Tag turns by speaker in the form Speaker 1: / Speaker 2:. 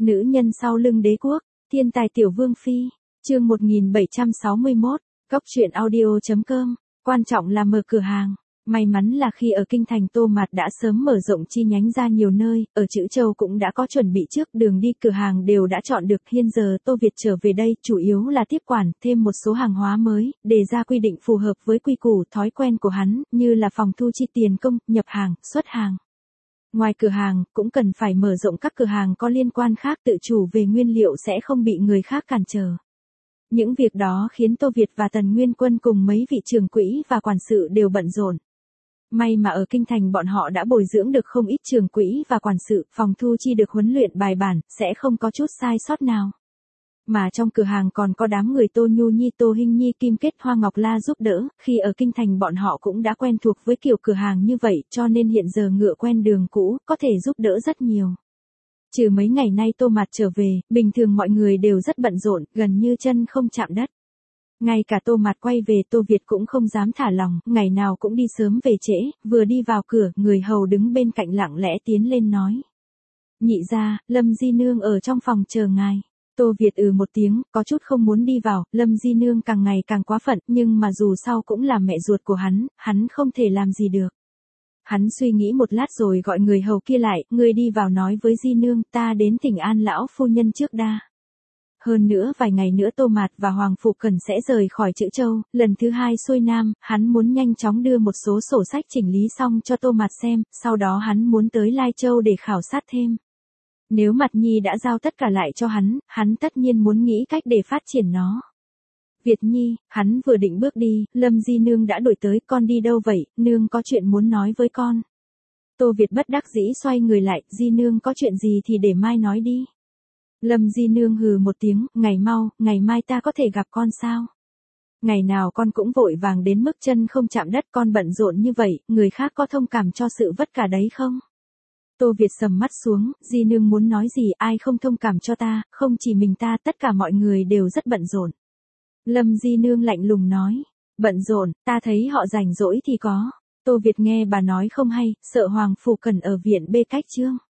Speaker 1: Nữ nhân sau lưng đế quốc, thiên tài tiểu vương phi, chương 1761, Cốc truyện audio.com, quan trọng là mở cửa hàng. May mắn là khi ở kinh thành Tô Mạt đã sớm mở rộng chi nhánh ra nhiều nơi, ở Trữ Châu cũng đã có chuẩn bị trước, đường đi cửa hàng đều đã chọn được. Hiện giờ Tô Việt trở về đây chủ yếu là tiếp quản thêm một số hàng hóa mới, đề ra quy định phù hợp với quy củ thói quen của hắn, như là phòng thu chi tiền công, nhập hàng, xuất hàng. Ngoài cửa hàng, cũng cần phải mở rộng các cửa hàng có liên quan khác, tự chủ về nguyên liệu sẽ không bị người khác cản trở. Những việc đó khiến Tô Việt và Tần Nguyên Quân cùng mấy vị trưởng quỹ và quản sự đều bận rộn. May mà ở kinh thành bọn họ đã bồi dưỡng được không ít trưởng quỹ và quản sự, phòng thu chi được huấn luyện bài bản, sẽ không có chút sai sót nào. Mà trong cửa hàng còn có đám người Tô Nhu Nhi, Tô Hinh Nhi, Kim Kết, Hoa Ngọc La giúp đỡ, khi ở kinh thành bọn họ cũng đã quen thuộc với kiểu cửa hàng như vậy, cho nên hiện giờ ngựa quen đường cũ, có thể giúp đỡ rất nhiều. Trừ mấy ngày nay Tô Mạt trở về, bình thường mọi người đều rất bận rộn, gần như chân không chạm đất. Ngay cả Tô Mạt quay về, Tô Việt cũng không dám thả lòng, ngày nào cũng đi sớm về trễ, vừa đi vào cửa, người hầu đứng bên cạnh lặng lẽ tiến lên nói. Nhị gia, Lâm Di Nương ở trong phòng chờ ngài. Tô Việt một tiếng, có chút không muốn đi vào, Lâm Di Nương càng ngày càng quá phận, nhưng mà dù sao cũng là mẹ ruột của hắn không thể làm gì được. Hắn suy nghĩ một lát rồi gọi người hầu kia lại, ngươi đi vào nói với Di Nương, ta đến thỉnh an lão phu nhân trước đa. Hơn nữa vài ngày nữa Tô Mạt và Hoàng Phủ Cần sẽ rời khỏi Trữ Châu, lần thứ hai xuôi Nam, hắn muốn nhanh chóng đưa một số sổ sách chỉnh lý xong cho Tô Mạt xem, sau đó hắn muốn tới Lai Châu để khảo sát thêm. Nếu Mạt Nhi đã giao tất cả lại cho hắn tất nhiên muốn nghĩ cách để phát triển nó. Việt Nhi, hắn vừa định bước đi, Lâm Di Nương đã đuổi tới, con đi đâu vậy, nương có chuyện muốn nói với con. Tô Việt bất đắc dĩ xoay người lại, Di Nương có chuyện gì thì để mai nói đi. Lâm Di Nương hừ một tiếng, ngày mai ta có thể gặp con sao? Ngày nào con cũng vội vàng đến mức chân không chạm đất, con bận rộn như vậy, người khác có thông cảm cho sự vất vả đấy không? Tô Việt sầm mắt xuống, Di Nương muốn nói gì, ai không thông cảm cho ta, không chỉ mình ta, tất cả mọi người đều rất bận rộn. Lâm Di Nương lạnh lùng nói, bận rộn, ta thấy họ rảnh rỗi thì có. Tô Việt nghe bà nói không hay, sợ Hoàng Phủ Cần ở viện bê cách chương.